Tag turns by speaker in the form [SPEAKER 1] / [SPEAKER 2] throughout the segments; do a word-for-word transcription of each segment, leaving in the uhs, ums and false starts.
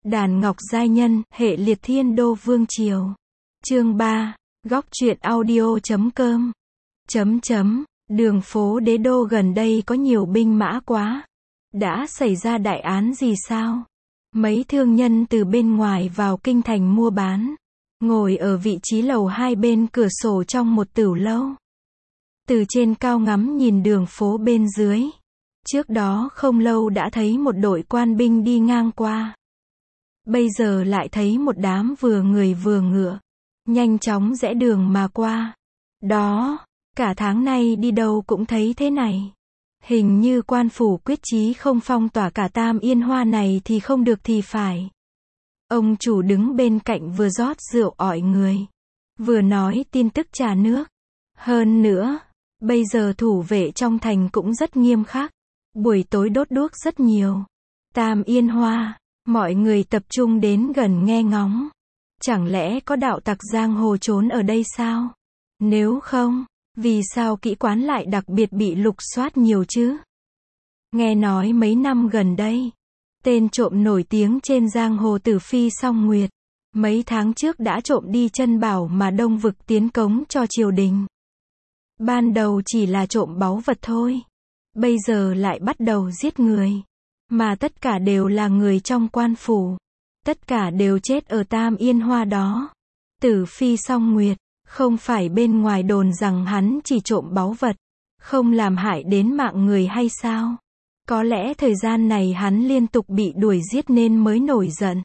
[SPEAKER 1] Đàn ngọc giai nhân, hệ liệt thiên đô vương triều. Chương ba, góc truyện audio chấm com. Chấm chấm, đường phố đế đô gần đây có nhiều binh mã quá. Đã xảy ra đại án gì sao? Mấy thương nhân từ bên ngoài vào kinh thành mua bán. Ngồi ở vị trí lầu hai bên cửa sổ trong một tửu lâu. Từ trên cao ngắm nhìn đường phố bên dưới. Trước đó không lâu đã thấy một đội quan binh đi ngang qua. Bây giờ lại thấy một đám vừa người vừa ngựa. Nhanh chóng rẽ đường mà qua. Đó, cả tháng nay đi đâu cũng thấy thế này. Hình như quan phủ quyết chí không phong tỏa cả Tam Yên Hoa này thì không được thì phải. Ông chủ đứng bên cạnh vừa rót rượu ỏi người. Vừa nói tin tức trà nước. Hơn nữa, bây giờ thủ vệ trong thành cũng rất nghiêm khắc. Buổi tối đốt đuốc rất nhiều. Tam Yên Hoa, mọi người tập trung đến gần nghe ngóng. Chẳng lẽ có đạo tặc giang hồ trốn ở đây sao? Nếu không, vì sao kỹ quán lại đặc biệt bị lục soát nhiều chứ? Nghe nói mấy năm gần đây, tên trộm nổi tiếng trên giang hồ Tử Phi Song Nguyệt, mấy tháng trước đã trộm đi chân bảo mà Đông Vực tiến cống cho triều đình. Ban đầu chỉ là trộm báu vật thôi, bây giờ lại bắt đầu giết người, mà tất cả đều là người trong quan phủ, tất cả đều chết ở Tam Yên Hoa đó. Tử Phi Song Nguyệt, không phải bên ngoài đồn rằng hắn chỉ trộm báu vật, không làm hại đến mạng người hay sao? Có lẽ thời gian này hắn liên tục bị đuổi giết nên mới nổi giận.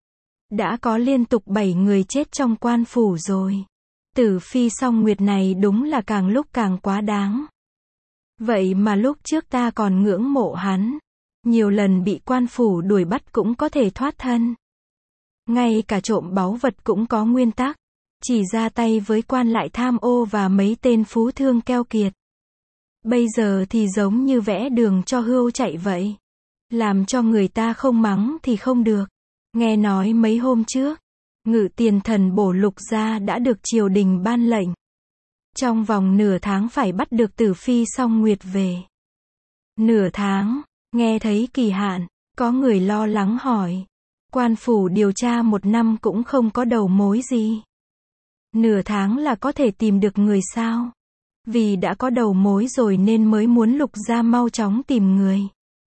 [SPEAKER 1] Đã có liên tục bảy người chết trong quan phủ rồi. Tử Phi Song Nguyệt này đúng là càng lúc càng quá đáng. Vậy mà lúc trước ta còn ngưỡng mộ hắn. Nhiều lần bị quan phủ đuổi bắt cũng có thể thoát thân. Ngay cả trộm báu vật cũng có nguyên tắc. Chỉ ra tay với quan lại tham ô và mấy tên phú thương keo kiệt. Bây giờ thì giống như vẽ đường cho hươu chạy vậy. Làm cho người ta không mắng thì không được. Nghe nói mấy hôm trước, Ngự Tiền Thần Bổ Lục Gia đã được triều đình ban lệnh. Trong vòng nửa tháng phải bắt được Tử Phi Song Nguyệt về. Nửa tháng, nghe thấy kỳ hạn, có người lo lắng hỏi. Quan phủ điều tra một năm cũng không có đầu mối gì. Nửa tháng là có thể tìm được người sao? Vì đã có đầu mối rồi nên mới muốn Lục Gia mau chóng tìm người.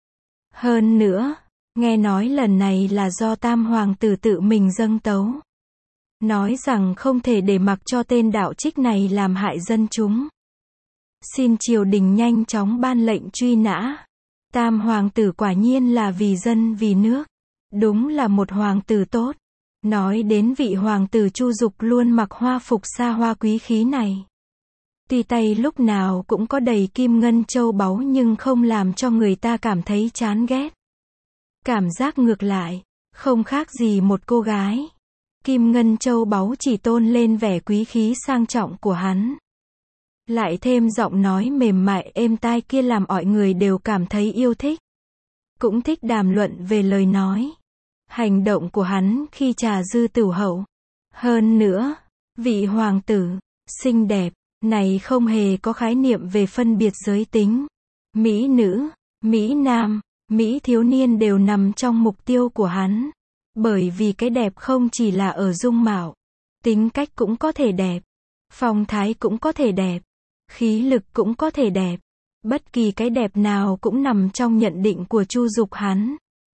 [SPEAKER 1] Hơn nữa, nghe nói lần này là do Tam Hoàng tử tự mình dâng tấu. Nói rằng không thể để mặc cho tên đạo trích này làm hại dân chúng. Xin triều đình nhanh chóng ban lệnh truy nã. Tam Hoàng tử quả nhiên là vì dân vì nước. Đúng là một hoàng tử tốt. Nói đến vị hoàng tử Chu Dục luôn mặc hoa phục xa hoa quý khí này. Tuy tay lúc nào cũng có đầy kim ngân châu báu nhưng không làm cho người ta cảm thấy chán ghét. Cảm giác ngược lại, không khác gì một cô gái. Kim ngân châu báu chỉ tôn lên vẻ quý khí sang trọng của hắn. Lại thêm giọng nói mềm mại êm tai kia làm mọi người đều cảm thấy yêu thích. Cũng thích đàm luận về lời nói. Hành động của hắn khi trà dư tửu hậu. Hơn nữa, vị hoàng tử, xinh đẹp, này không hề có khái niệm về phân biệt giới tính. Mỹ nữ, Mỹ nam, Mỹ thiếu niên đều nằm trong mục tiêu của hắn. Bởi vì cái đẹp không chỉ là ở dung mạo. Tính cách cũng có thể đẹp. Phong thái cũng có thể đẹp. Khí lực cũng có thể đẹp. Bất kỳ cái đẹp nào cũng nằm trong nhận định của Chu Dục hắn.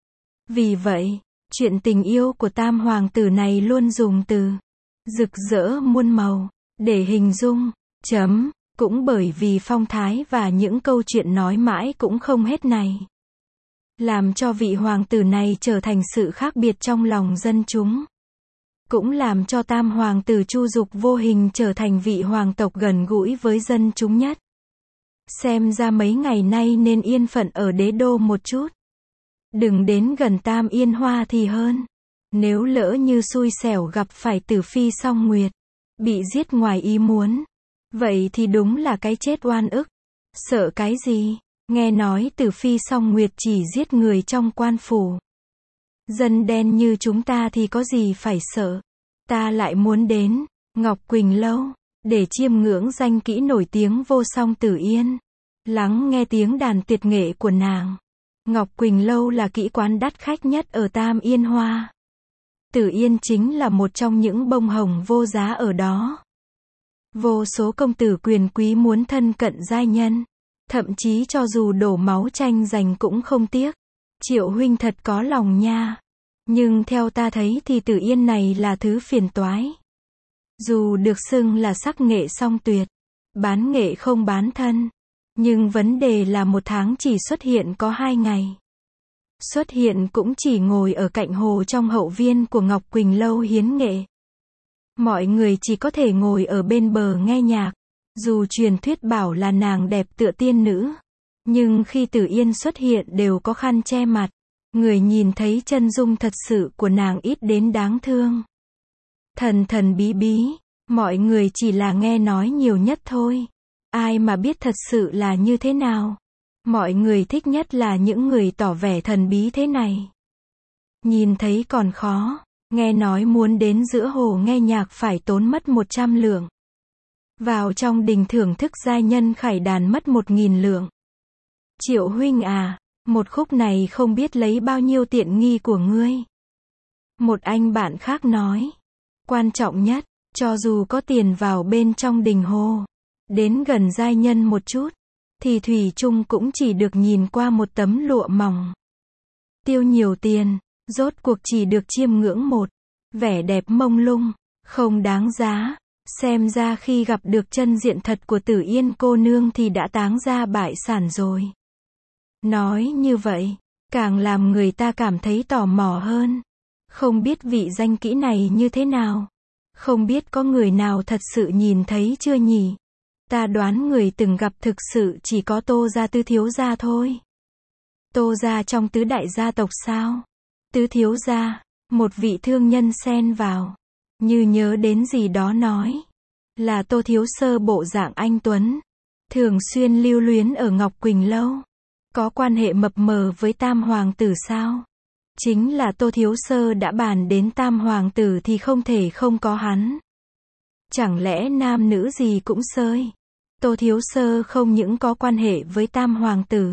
[SPEAKER 1] Vì vậy, chuyện tình yêu của Tam Hoàng tử này luôn dùng từ rực rỡ muôn màu để hình dung. Chấm, cũng bởi vì phong thái và những câu chuyện nói mãi cũng không hết này. Làm cho vị hoàng tử này trở thành sự khác biệt trong lòng dân chúng. Cũng làm cho Tam Hoàng tử Chu Dục vô hình trở thành vị hoàng tộc gần gũi với dân chúng nhất. Xem ra mấy ngày nay nên yên phận ở đế đô một chút. Đừng đến gần Tam Yên Hoa thì hơn. Nếu lỡ như xui xẻo gặp phải Tử Phi Song Nguyệt, bị giết ngoài ý muốn, vậy thì đúng là cái chết oan ức. Sợ cái gì? Nghe nói Tử Phi Song Nguyệt chỉ giết người trong quan phủ. Dân đen như chúng ta thì có gì phải sợ. Ta lại muốn đến Ngọc Quỳnh Lâu để chiêm ngưỡng danh kỹ nổi tiếng vô song Tử Yên. Lắng nghe tiếng đàn tuyệt nghệ của nàng. Ngọc Quỳnh Lâu là kỹ quán đắt khách nhất ở Tam Yên Hoa. Tử Yên chính là một trong những bông hồng vô giá ở đó. Vô số công tử quyền quý muốn thân cận giai nhân, thậm chí cho dù đổ máu tranh giành cũng không tiếc. Triệu huynh thật có lòng nha. Nhưng theo ta thấy thì Tử Yên này là thứ phiền toái. Dù được xưng là sắc nghệ song tuyệt, bán nghệ không bán thân, nhưng vấn đề là một tháng chỉ xuất hiện có hai ngày. Xuất hiện cũng chỉ ngồi ở cạnh hồ trong hậu viên của Ngọc Quỳnh Lâu hiến nghệ. Mọi người chỉ có thể ngồi ở bên bờ nghe nhạc. Dù truyền thuyết bảo là nàng đẹp tựa tiên nữ, nhưng khi Tử Yên xuất hiện đều có khăn che mặt. Người nhìn thấy chân dung thật sự của nàng ít đến đáng thương. Thần thần bí bí, mọi người chỉ là nghe nói nhiều nhất thôi. Ai mà biết thật sự là như thế nào. Mọi người thích nhất là những người tỏ vẻ thần bí thế này. Nhìn thấy còn khó, nghe nói muốn đến giữa hồ nghe nhạc phải tốn mất một trăm lượng. Vào trong đình thưởng thức giai nhân khải đàn mất một nghìn lượng. Triệu huynh à, một khúc này không biết lấy bao nhiêu tiện nghi của ngươi. Một anh bạn khác nói, quan trọng nhất, cho dù có tiền vào bên trong đình hồ, đến gần giai nhân một chút, thì thủy chung cũng chỉ được nhìn qua một tấm lụa mỏng. Tiêu nhiều tiền, rốt cuộc chỉ được chiêm ngưỡng một vẻ đẹp mông lung, không đáng giá. Xem ra khi gặp được chân diện thật của Tử Yên cô nương thì đã táng ra bại sản rồi. Nói như vậy, càng làm người ta cảm thấy tò mò hơn. Không biết vị danh kỹ này như thế nào. Không biết có người nào thật sự nhìn thấy chưa nhỉ? Ta đoán người từng gặp thực sự chỉ có Tô gia tứ thiếu gia thôi. Tô gia trong tứ đại gia tộc sao? Tứ thiếu gia, một vị thương nhân xen vào. Như nhớ đến gì đó nói. Là Tô thiếu sơ bộ dạng anh tuấn. Thường xuyên lưu luyến ở Ngọc Quỳnh Lâu. Có quan hệ mập mờ với Tam Hoàng tử sao? Chính là Tô thiếu sơ đã bàn đến Tam Hoàng tử thì không thể không có hắn. Chẳng lẽ nam nữ gì cũng sơi? Tô thiếu sơ không những có quan hệ với Tam Hoàng tử,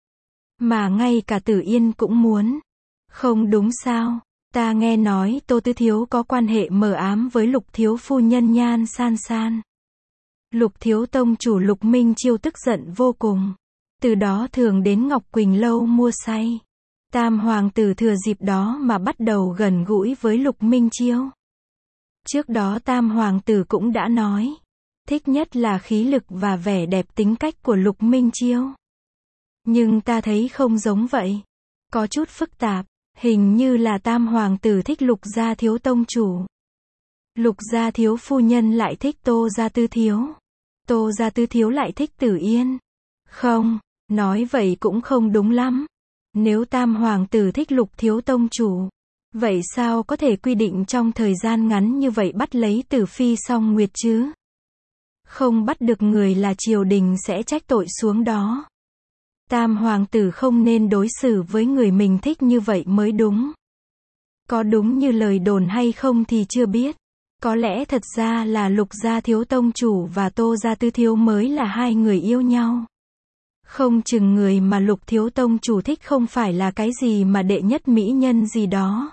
[SPEAKER 1] mà ngay cả Tử Yên cũng muốn. Không đúng sao? Ta nghe nói Tô tứ thiếu có quan hệ mờ ám với Lục thiếu phu nhân Nhan San San. Lục thiếu tông chủ Lục Minh Chiêu tức giận vô cùng. Từ đó thường đến Ngọc Quỳnh Lâu mua say. Tam Hoàng tử thừa dịp đó mà bắt đầu gần gũi với Lục Minh Chiêu. Trước đó Tam Hoàng tử cũng đã nói, thích nhất là khí lực và vẻ đẹp tính cách của Lục Minh Chiêu. Nhưng ta thấy không giống vậy. Có chút phức tạp. Hình như là Tam Hoàng tử thích Lục gia thiếu tông chủ. Lục gia thiếu phu nhân lại thích Tô gia tứ thiếu. Tô gia tứ thiếu lại thích Tử Yên. Không, nói vậy cũng không đúng lắm. Nếu Tam Hoàng tử thích Lục thiếu tông chủ, vậy sao có thể quy định trong thời gian ngắn như vậy bắt lấy Tử phi song nguyệt chứ? Không bắt được người là triều đình sẽ trách tội xuống đó. Tam Hoàng tử không nên đối xử với người mình thích như vậy mới đúng. Có đúng như lời đồn hay không thì chưa biết. Có lẽ thật ra là Lục gia thiếu tông chủ và Tô gia tứ thiếu mới là hai người yêu nhau. Không chừng người mà Lục thiếu tông chủ thích không phải là cái gì mà đệ nhất mỹ nhân gì đó,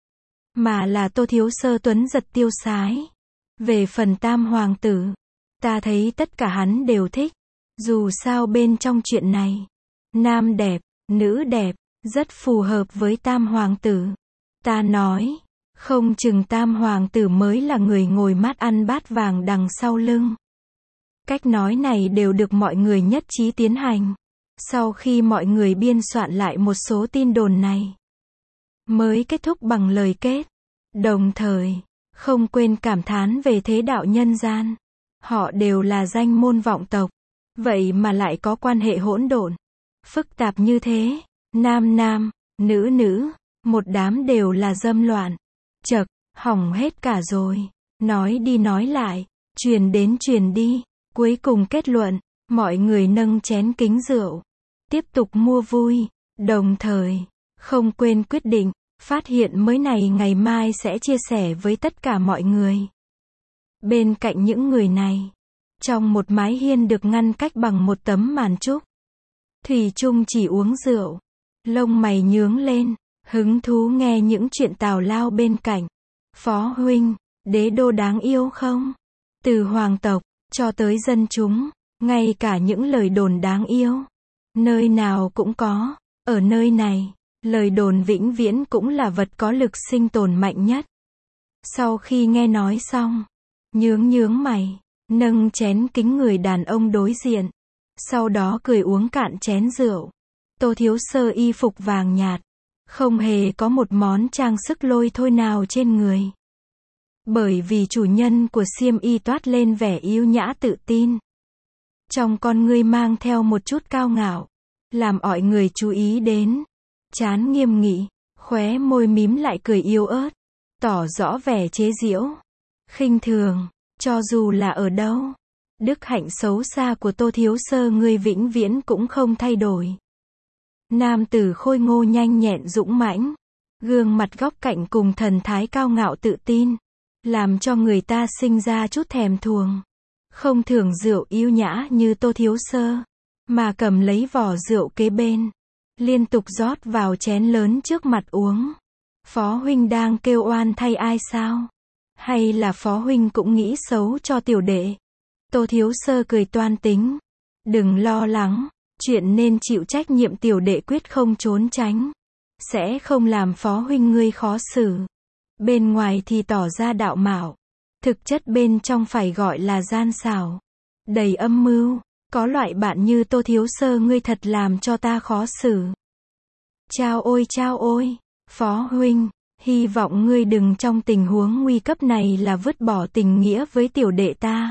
[SPEAKER 1] mà là Tô thiếu sơ tuấn giật tiêu sái. Về phần Tam Hoàng tử, ta thấy tất cả hắn đều thích. Dù sao bên trong chuyện này, nam đẹp, nữ đẹp, rất phù hợp với Tam Hoàng tử. Ta nói, không chừng Tam Hoàng tử mới là người ngồi mát ăn bát vàng đằng sau lưng. Cách nói này đều được mọi người nhất trí tiến hành. Sau khi mọi người biên soạn lại một số tin đồn này, mới kết thúc bằng lời kết. Đồng thời, không quên cảm thán về thế đạo nhân gian. Họ đều là danh môn vọng tộc, vậy mà lại có quan hệ hỗn độn, phức tạp như thế. Nam nam, nữ nữ, một đám đều là dâm loạn. Chậc, hỏng hết cả rồi. Nói đi nói lại, truyền đến truyền đi. Cuối cùng kết luận, mọi người nâng chén kính rượu, tiếp tục mua vui. Đồng thời, không quên quyết định, phát hiện mới này ngày mai sẽ chia sẻ với tất cả mọi người. Bên cạnh những người này, trong một mái hiên được ngăn cách bằng một tấm màn trúc, thủy chung chỉ uống rượu, lông mày nhướng lên, hứng thú nghe những chuyện tào lao bên cạnh. Phó huynh, đế đô đáng yêu không? Từ hoàng tộc, cho tới dân chúng, ngay cả những lời đồn đáng yêu. Nơi nào cũng có, ở nơi này, lời đồn vĩnh viễn cũng là vật có lực sinh tồn mạnh nhất. Sau khi nghe nói xong, nhướng nhướng mày, nâng chén kính người đàn ông đối diện. Sau đó cười uống cạn chén rượu. Tô Thiếu Sơ y phục vàng nhạt, không hề có một món trang sức lôi thôi nào trên người. Bởi vì chủ nhân của xiêm y toát lên vẻ yêu nhã tự tin. Trong con ngươi mang theo một chút cao ngạo, làm mọi người chú ý đến. Trán nghiêm nghị, khóe môi mím lại cười yếu ớt, tỏ rõ vẻ chế giễu, khinh thường, cho dù là ở đâu. Đức hạnh xấu xa của Tô Thiếu Sơ ngươi vĩnh viễn cũng không thay đổi. Nam tử khôi ngô nhanh nhẹn dũng mãnh, gương mặt góc cạnh cùng thần thái cao ngạo tự tin, làm cho người ta sinh ra chút thèm thuồng. Không thưởng rượu yêu nhã như Tô Thiếu Sơ, mà cầm lấy vỏ rượu kế bên, liên tục rót vào chén lớn trước mặt uống. Phó huynh đang kêu oan thay ai sao? Hay là phó huynh cũng nghĩ xấu cho tiểu đệ? Tô Thiếu Sơ cười toan tính. Đừng lo lắng, chuyện nên chịu trách nhiệm tiểu đệ quyết không trốn tránh. Sẽ không làm phó huynh ngươi khó xử. Bên ngoài thì tỏ ra đạo mạo, thực chất bên trong phải gọi là gian xảo, đầy âm mưu. Có loại bạn như Tô Thiếu Sơ ngươi thật làm cho ta khó xử. Chao ôi chao ôi, phó huynh, hy vọng ngươi đừng trong tình huống nguy cấp này là vứt bỏ tình nghĩa với tiểu đệ ta.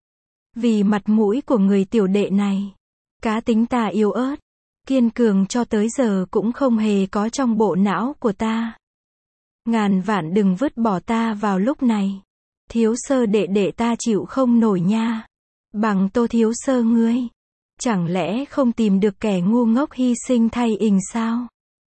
[SPEAKER 1] Vì mặt mũi của người tiểu đệ này, cá tính ta yếu ớt, kiên cường cho tới giờ cũng không hề có trong bộ não của ta. Ngàn vạn đừng vứt bỏ ta vào lúc này. Thiếu Sơ đệ đệ ta chịu không nổi nha. Bằng Tô Thiếu Sơ ngươi, chẳng lẽ không tìm được kẻ ngu ngốc hy sinh thay ình sao?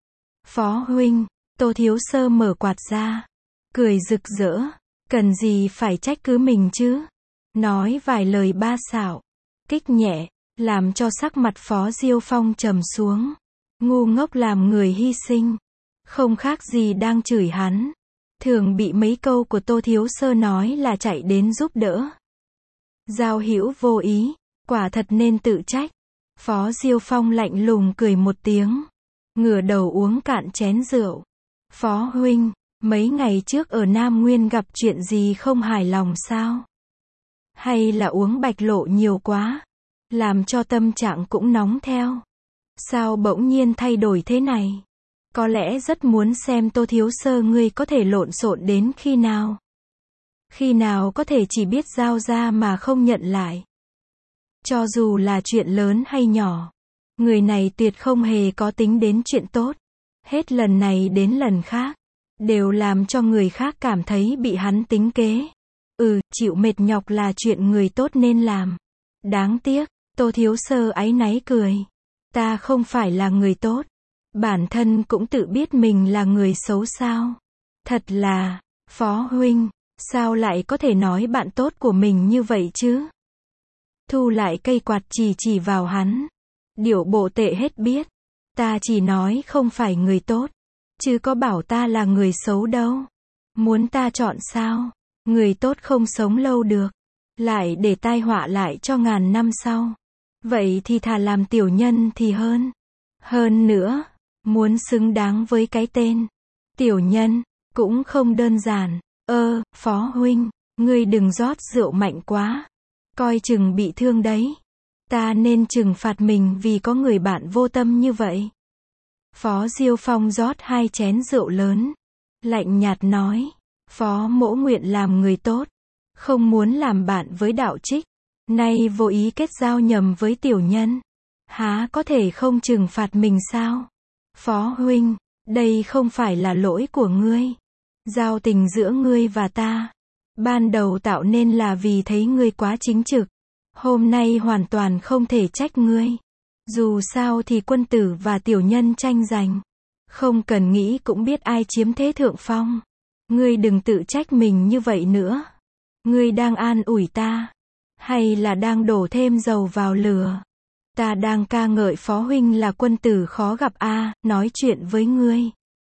[SPEAKER 1] Phó huynh, Tô Thiếu Sơ mở quạt ra, cười rực rỡ, cần gì phải trách cứ mình chứ? Nói vài lời ba xạo, kích nhẹ, làm cho sắc mặt Phó Diêu Phong trầm xuống. Ngu ngốc làm người hy sinh, không khác gì đang chửi hắn. Thường bị mấy câu của Tô Thiếu Sơ nói là chạy đến giúp đỡ. Giao hữu vô ý, quả thật nên tự trách. Phó Diêu Phong lạnh lùng cười một tiếng, ngửa đầu uống cạn chén rượu. Phó huynh, mấy ngày trước ở Nam Nguyên gặp chuyện gì không hài lòng sao? Hay là uống bạch lộ nhiều quá, làm cho tâm trạng cũng nóng theo? Sao bỗng nhiên thay đổi thế này? Có lẽ rất muốn xem Tô Thiếu Sơ ngươi có thể lộn xộn đến khi nào? Khi nào có thể chỉ biết giao ra mà không nhận lại? Cho dù là chuyện lớn hay nhỏ, người này tuyệt không hề có tính đến chuyện tốt. Hết lần này đến lần khác, đều làm cho người khác cảm thấy bị hắn tính kế. Ừ, chịu mệt nhọc là chuyện người tốt nên làm. Đáng tiếc, Tô Thiếu Sơ áy náy cười. Ta không phải là người tốt. Bản thân cũng tự biết mình là người xấu sao? Thật là, Phó huynh, sao lại có thể nói bạn tốt của mình như vậy chứ? Thu lại cây quạt chỉ chỉ vào hắn. Điệu bộ tệ hết biết. Ta chỉ nói không phải người tốt, chứ có bảo ta là người xấu đâu. Muốn ta chọn sao? Người tốt không sống lâu được, lại để tai họa lại cho ngàn năm sau. Vậy thì thà làm tiểu nhân thì hơn. Hơn nữa, muốn xứng đáng với cái tên tiểu nhân, cũng không đơn giản. Ơ, Phó huynh, ngươi đừng rót rượu mạnh quá. Coi chừng bị thương đấy. Ta nên trừng phạt mình vì có người bạn vô tâm như vậy. Phó Diêu Phong rót hai chén rượu lớn, lạnh nhạt nói. Phó mỗ nguyện làm người tốt, không muốn làm bạn với đạo trích. Nay vô ý kết giao nhầm với tiểu nhân, há có thể không trừng phạt mình sao? Phó huynh, đây không phải là lỗi của ngươi. Giao tình giữa ngươi và ta, ban đầu tạo nên là vì thấy ngươi quá chính trực. Hôm nay hoàn toàn không thể trách ngươi. Dù sao thì quân tử và tiểu nhân tranh giành, không cần nghĩ cũng biết ai chiếm thế thượng phong. Ngươi đừng tự trách mình như vậy nữa. Ngươi đang an ủi ta, hay là đang đổ thêm dầu vào lửa? Ta đang ca ngợi Phó huynh là quân tử khó gặp a, à, nói chuyện với ngươi.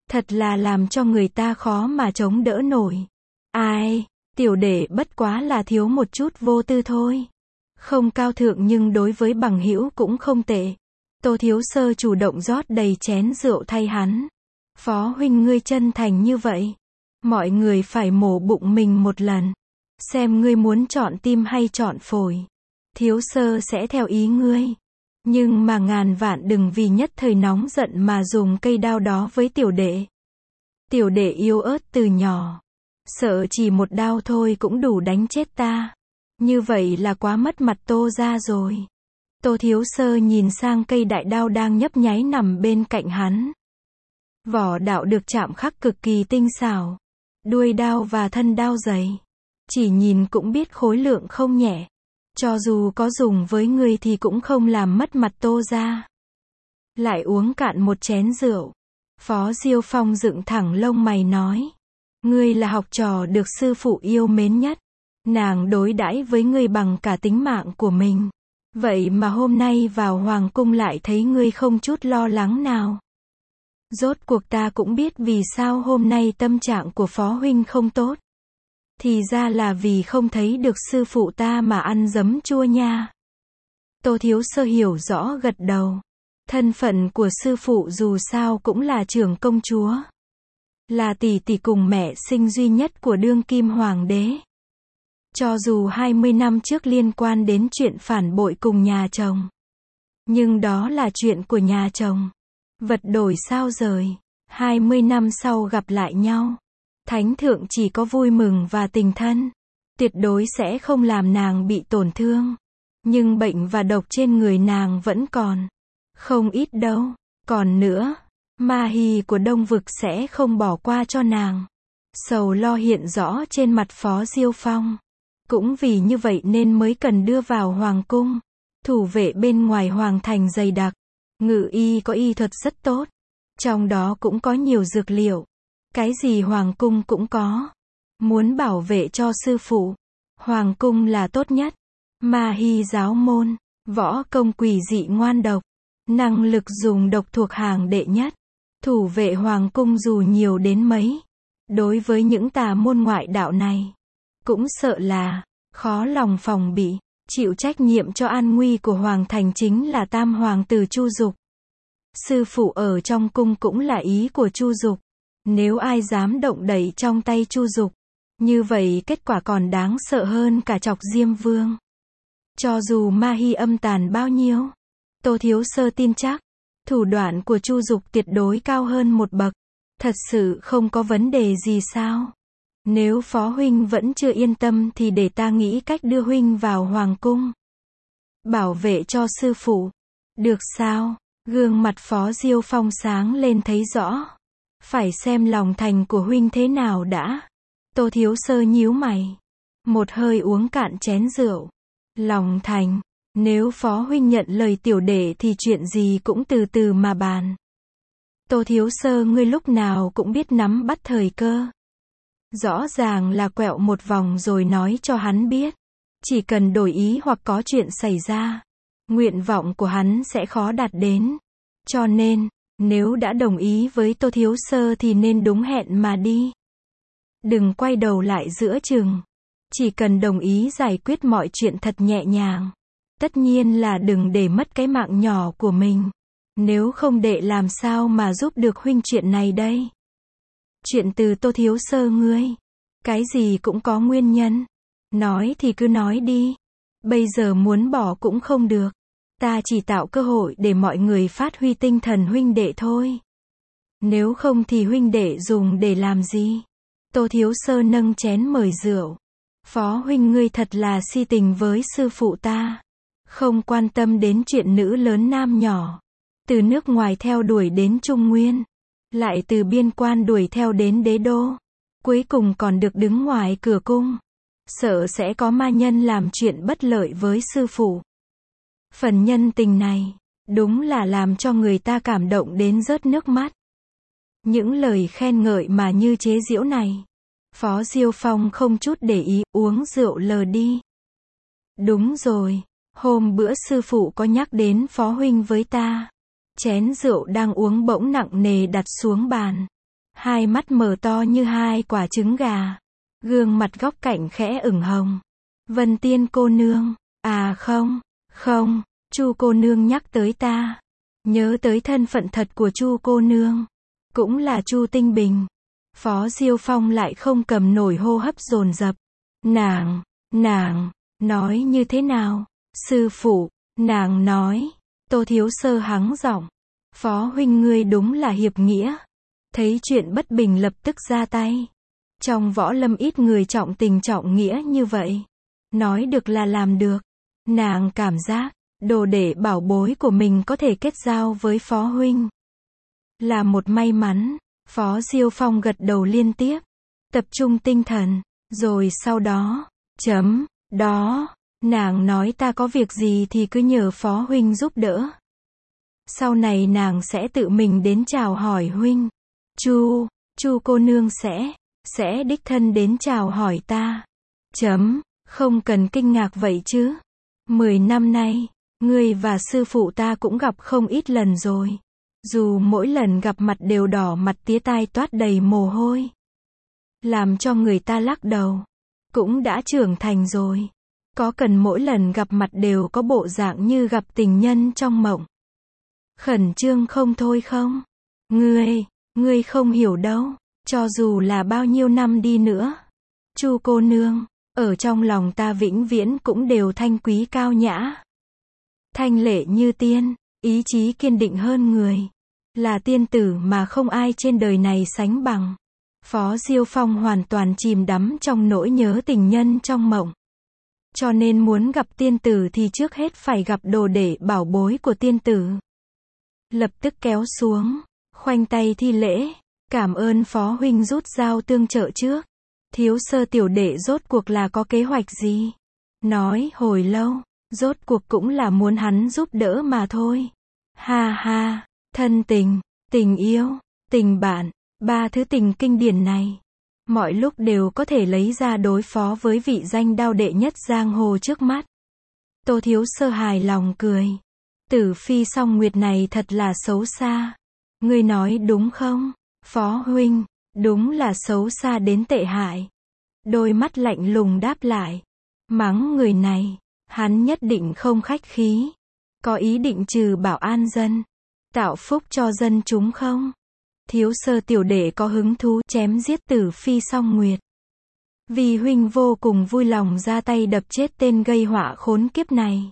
[SPEAKER 1] Thật là làm cho người ta khó mà chống đỡ nổi. Ai, tiểu đệ bất quá là thiếu một chút vô tư thôi. Không cao thượng nhưng đối với bằng hữu cũng không tệ. Tô Thiếu Sơ chủ động rót đầy chén rượu thay hắn. Phó huynh ngươi chân thành như vậy. Mọi người phải mổ bụng mình một lần. Xem ngươi muốn chọn tim hay chọn phổi. Thiếu Sơ sẽ theo ý ngươi. Nhưng mà ngàn vạn đừng vì nhất thời nóng giận mà dùng cây đao đó với tiểu đệ. Tiểu đệ yếu ớt từ nhỏ. Sợ chỉ một đao thôi cũng đủ đánh chết ta. Như vậy là quá mất mặt Tô gia rồi. Tô Thiếu Sơ nhìn sang cây đại đao đang nhấp nháy nằm bên cạnh hắn. Vỏ đạo được chạm khắc cực kỳ tinh xảo. Đuôi đao và thân đao dày. Chỉ nhìn cũng biết khối lượng không nhẹ. Cho dù có dùng với người thì cũng không làm mất mặt Tô gia. Lại uống cạn một chén rượu. Phó Diêu Phong dựng thẳng lông mày nói. Ngươi là học trò được sư phụ yêu mến nhất. Nàng đối đãi với ngươi bằng cả tính mạng của mình. Vậy mà hôm nay vào hoàng cung lại thấy ngươi không chút lo lắng nào. Rốt cuộc ta cũng biết vì sao hôm nay tâm trạng của Phó huynh không tốt. Thì ra là vì không thấy được sư phụ ta mà ăn giấm chua nha. Tô Thiếu Sơ hiểu rõ gật đầu. Thân phận của sư phụ dù sao cũng là trưởng công chúa. Là tỷ tỷ cùng mẹ sinh duy nhất của đương kim hoàng đế. Cho dù hai mươi năm trước liên quan đến chuyện phản bội cùng nhà chồng. Nhưng đó là chuyện của nhà chồng. Vật đổi sao rời. hai mươi năm sau gặp lại nhau. Thánh thượng chỉ có vui mừng và tình thân. Tuyệt đối sẽ không làm nàng bị tổn thương. Nhưng bệnh và độc trên người nàng vẫn còn. Không ít đâu. Còn nữa, ma hì của Đông Vực sẽ không bỏ qua cho nàng. Sầu lo hiện rõ trên mặt Phó Diêu Phong. Cũng vì như vậy nên mới cần đưa vào hoàng cung. Thủ vệ bên ngoài hoàng thành dày đặc. Ngự y có y thuật rất tốt. Trong đó cũng có nhiều dược liệu. Cái gì hoàng cung cũng có. Muốn bảo vệ cho sư phụ. Hoàng cung là tốt nhất. Ma hy giáo môn. Võ công quỷ dị ngoan độc. Năng lực dùng độc thuộc hàng đệ nhất. Thủ vệ hoàng cung dù nhiều đến mấy. Đối với những tà môn ngoại đạo này. Cũng sợ là khó lòng phòng bị. Chịu trách nhiệm cho an nguy của hoàng thành chính là tam hoàng tử Chu Dục. Sư phụ ở trong cung cũng là ý của Chu Dục. Nếu ai dám động đẩy trong tay Chu Dục, như vậy kết quả còn đáng sợ hơn cả chọc Diêm Vương. Cho dù ma hy âm tàn bao nhiêu, Tô Thiếu Sơ tin chắc, thủ đoạn của Chu Dục tuyệt đối cao hơn một bậc. Thật sự không có vấn đề gì sao? Nếu Phó huynh vẫn chưa yên tâm thì để ta nghĩ cách đưa huynh vào hoàng cung. Bảo vệ cho sư phụ. Được sao? Gương mặt Phó Diêu Phong sáng lên thấy rõ. Phải xem lòng thành của huynh thế nào đã. Tô Thiếu Sơ nhíu mày. Một hơi uống cạn chén rượu. Lòng thành. Nếu Phó huynh nhận lời tiểu đệ thì chuyện gì cũng từ từ mà bàn. Tô Thiếu Sơ ngươi lúc nào cũng biết nắm bắt thời cơ. Rõ ràng là quẹo một vòng rồi nói cho hắn biết. Chỉ cần đổi ý hoặc có chuyện xảy ra. Nguyện vọng của hắn sẽ khó đạt đến. Cho nên, nếu đã đồng ý với Tô Thiếu Sơ thì nên đúng hẹn mà đi. Đừng quay đầu lại giữa chừng. Chỉ cần đồng ý giải quyết mọi chuyện thật nhẹ nhàng. Tất nhiên là đừng để mất cái mạng nhỏ của mình. Nếu không đệ làm sao mà giúp được huynh chuyện này đây? Chuyện từ Tô Thiếu Sơ ngươi. Cái gì cũng có nguyên nhân. Nói thì cứ nói đi. Bây giờ muốn bỏ cũng không được. Ta chỉ tạo cơ hội để mọi người phát huy tinh thần huynh đệ thôi. Nếu không thì huynh đệ dùng để làm gì? Tô Thiếu Sơ nâng chén mời rượu. Phó huynh ngươi thật là si tình với sư phụ ta. Không quan tâm đến chuyện nữ lớn nam nhỏ. Từ nước ngoài theo đuổi đến Trung Nguyên. Lại từ biên quan đuổi theo đến đế đô. Cuối cùng còn được đứng ngoài cửa cung. Sợ sẽ có ma nhân làm chuyện bất lợi với sư phụ. Phần nhân tình này, đúng là làm cho người ta cảm động đến rớt nước mắt. Những lời khen ngợi mà như chế giễu này. Phó Diêu Phong không chút để ý, uống rượu lờ đi. Đúng rồi, hôm bữa sư phụ có nhắc đến Phó huynh với ta. Chén rượu đang uống bỗng nặng nề đặt xuống bàn. Hai mắt mở to như hai quả trứng gà. Gương mặt góc cạnh khẽ ửng hồng. Vân Tiên cô nương, à không, không, Chu cô nương nhắc tới ta. Nhớ tới thân phận thật của Chu cô nương. Cũng là Chu Tinh Bình. Phó Diêu Phong lại không cầm nổi hô hấp dồn dập. Nàng, nàng, nói như thế nào? Sư phụ, nàng nói. Tô Thiếu Sơ hắng giọng. Phó huynh ngươi đúng là hiệp nghĩa. Thấy chuyện bất bình lập tức ra tay. Trong võ lâm ít người trọng tình trọng nghĩa như vậy. Nói được là làm được. Nàng cảm giác, đồ để bảo bối của mình có thể kết giao với Phó huynh. Là một may mắn. Phó Diêu Phong gật đầu liên tiếp. Tập trung tinh thần. Rồi sau đó, chấm, đó, nàng nói ta có việc gì thì cứ nhờ Phó huynh giúp đỡ. Sau này nàng sẽ tự mình đến chào hỏi huynh. Chu, Chu cô nương sẽ, sẽ đích thân đến chào hỏi ta. Chấm, không cần kinh ngạc vậy chứ. Mười năm nay, ngươi và sư phụ ta cũng gặp không ít lần rồi. Dù mỗi lần gặp mặt đều đỏ mặt tía tai toát đầy mồ hôi. Làm cho người ta lắc đầu. Cũng đã trưởng thành rồi. Có cần mỗi lần gặp mặt đều có bộ dạng như gặp tình nhân trong mộng. Khẩn trương không thôi không? Ngươi, ngươi không hiểu đâu. Cho dù là bao nhiêu năm đi nữa. Chu cô nương, ở trong lòng ta vĩnh viễn cũng đều thanh quý cao nhã. Thanh lệ như tiên, ý chí kiên định hơn người. Là tiên tử mà không ai trên đời này sánh bằng. Phó Diêu Phong hoàn toàn chìm đắm trong nỗi nhớ tình nhân trong mộng. Cho nên muốn gặp tiên tử thì trước hết phải gặp đồ để bảo bối của tiên tử. Lập tức kéo xuống, khoanh tay thi lễ, cảm ơn Phó huynh rút dao tương trợ trước. Thiếu Sơ tiểu đệ rốt cuộc là có kế hoạch gì? Nói hồi lâu, rốt cuộc cũng là muốn hắn giúp đỡ mà thôi. Ha ha, thân tình, tình yêu, tình bạn, ba thứ tình kinh điển này. Mọi lúc đều có thể lấy ra đối phó với vị danh đao đệ nhất giang hồ trước mắt. Tô Thiếu Sơ hài lòng cười. Tử phi song nguyệt này thật là xấu xa. Ngươi nói đúng không? Phó huynh, đúng là xấu xa đến tệ hại. Đôi mắt lạnh lùng đáp lại. Mắng người này, hắn nhất định không khách khí. Có ý định trừ bảo an dân, tạo phúc cho dân chúng không? Thiếu Sơ tiểu đệ có hứng thú chém giết Tử phi song nguyệt. Vì huynh vô cùng vui lòng ra tay đập chết tên gây họa khốn kiếp này.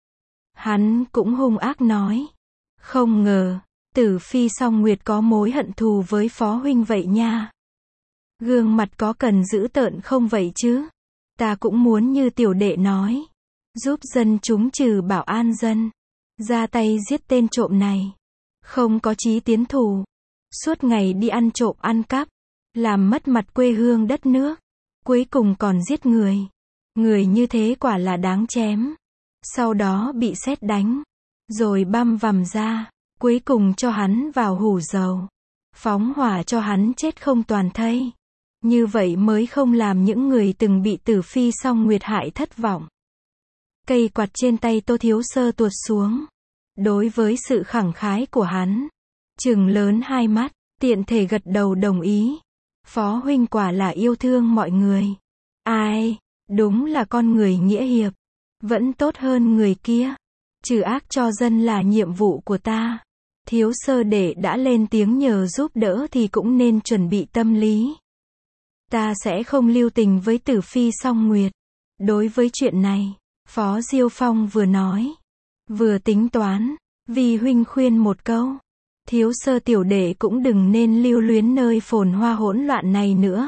[SPEAKER 1] Hắn cũng hung ác nói. Không ngờ, Tử phi song nguyệt có mối hận thù với Phó huynh vậy nha. Gương mặt có cần dữ tợn không vậy chứ? Ta cũng muốn như tiểu đệ nói. Giúp dân chúng trừ bảo an dân. Ra tay giết tên trộm này. Không có chí tiến thù. Suốt ngày đi ăn trộm ăn cắp. Làm mất mặt quê hương đất nước. Cuối cùng còn giết người. Người như thế quả là đáng chém. Sau đó bị sét đánh. Rồi băm vằm ra. Cuối cùng cho hắn vào hủ dầu. Phóng hỏa cho hắn chết không toàn thây. Như vậy mới không làm những người từng bị Tử phi song nguyệt hại thất vọng. Cây quạt trên tay Tô Thiếu Sơ tuột xuống. Đối với sự khẳng khái của hắn, trừng lớn hai mắt, tiện thể gật đầu đồng ý. Phó huynh quả là yêu thương mọi người. Ai, đúng là con người nghĩa hiệp. Vẫn tốt hơn người kia. Trừ ác cho dân là nhiệm vụ của ta. Thiếu Sơ đệ đã lên tiếng nhờ giúp đỡ thì cũng nên chuẩn bị tâm lý. Ta sẽ không lưu tình với Tử phi song nguyệt. Đối với chuyện này, Phó Diêu Phong vừa nói, vừa tính toán. Vì huynh khuyên một câu. Thiếu Sơ tiểu đệ cũng đừng nên lưu luyến nơi phồn hoa hỗn loạn này nữa.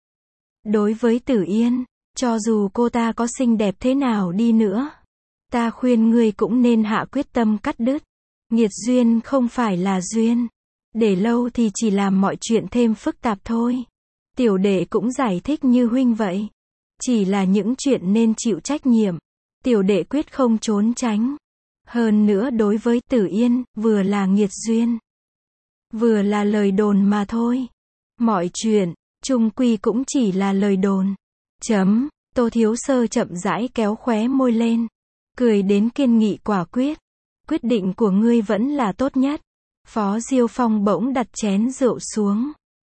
[SPEAKER 1] Đối với Tử Yên, cho dù cô ta có xinh đẹp thế nào đi nữa, ta khuyên ngươi cũng nên hạ quyết tâm cắt đứt. Nghiệt duyên không phải là duyên. Để lâu thì chỉ làm mọi chuyện thêm phức tạp thôi. Tiểu đệ cũng giải thích như huynh vậy. Chỉ là những chuyện nên chịu trách nhiệm. Tiểu đệ quyết không trốn tránh. Hơn nữa đối với Tử Yên, vừa là nghiệt duyên, vừa là lời đồn mà thôi. Mọi chuyện, chung quy cũng chỉ là lời đồn. Chấm, Tô Thiếu Sơ chậm rãi kéo khóe môi lên. Cười đến kiên nghị quả quyết. Quyết định của ngươi vẫn là tốt nhất. Phó Diêu Phong bỗng đặt chén rượu xuống.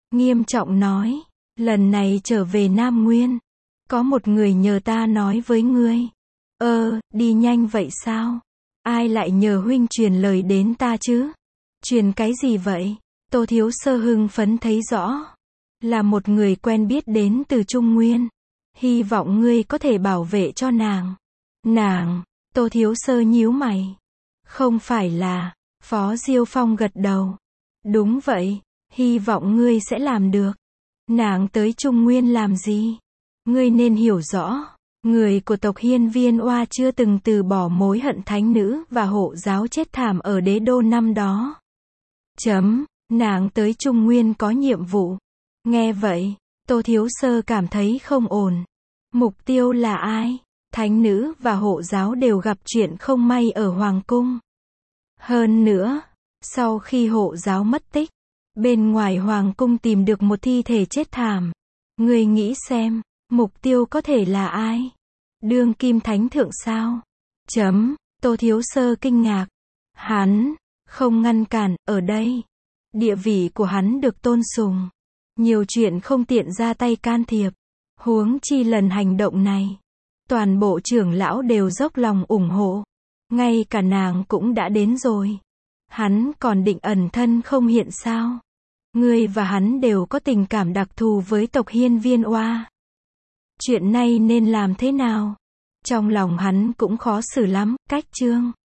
[SPEAKER 1] nghiêm trọng nói, lần này trở về Nam Nguyên, có một người nhờ ta nói với ngươi. Ơ, đi nhanh vậy sao? Ai lại nhờ huynh truyền lời đến ta chứ? Truyền cái gì vậy? Tô Thiếu Sơ hưng phấn thấy rõ. Là một người quen biết đến từ Trung Nguyên. Hy vọng ngươi có thể bảo vệ cho nàng. Nàng, Tô Thiếu Sơ nhíu mày. Không phải là, Phó Diêu Phong gật đầu. Đúng vậy, hy vọng ngươi sẽ làm được. Nàng tới Trung Nguyên làm gì? Ngươi nên hiểu rõ, người của tộc Hiên Viên Oa chưa từng từ bỏ mối hận thánh nữ và hộ giáo chết thảm ở đế đô năm đó. Chấm, nàng tới Trung Nguyên có nhiệm vụ. Nghe vậy, Tô Thiếu Sơ cảm thấy không ổn. Mục tiêu là ai? Thánh nữ và hộ giáo đều gặp chuyện không may ở Hoàng cung. Hơn nữa, sau khi hộ giáo mất tích, bên ngoài Hoàng cung tìm được một thi thể chết thảm. Ngươi nghĩ xem, mục tiêu có thể là ai? Đương kim thánh thượng sao? Chấm, Tô Thiếu Sơ kinh ngạc. Hắn, không ngăn cản, ở đây. Địa vị của hắn được tôn sùng. Nhiều chuyện không tiện ra tay can thiệp. Huống chi lần hành động này, toàn bộ trưởng lão đều dốc lòng ủng hộ. Ngay cả nàng cũng đã đến rồi. Hắn còn định ẩn thân không hiện sao? Ngươi và hắn đều có tình cảm đặc thù với tộc Hiên Viên Oa. Chuyện này nên làm thế nào? Trong lòng hắn cũng khó xử lắm, cách chương.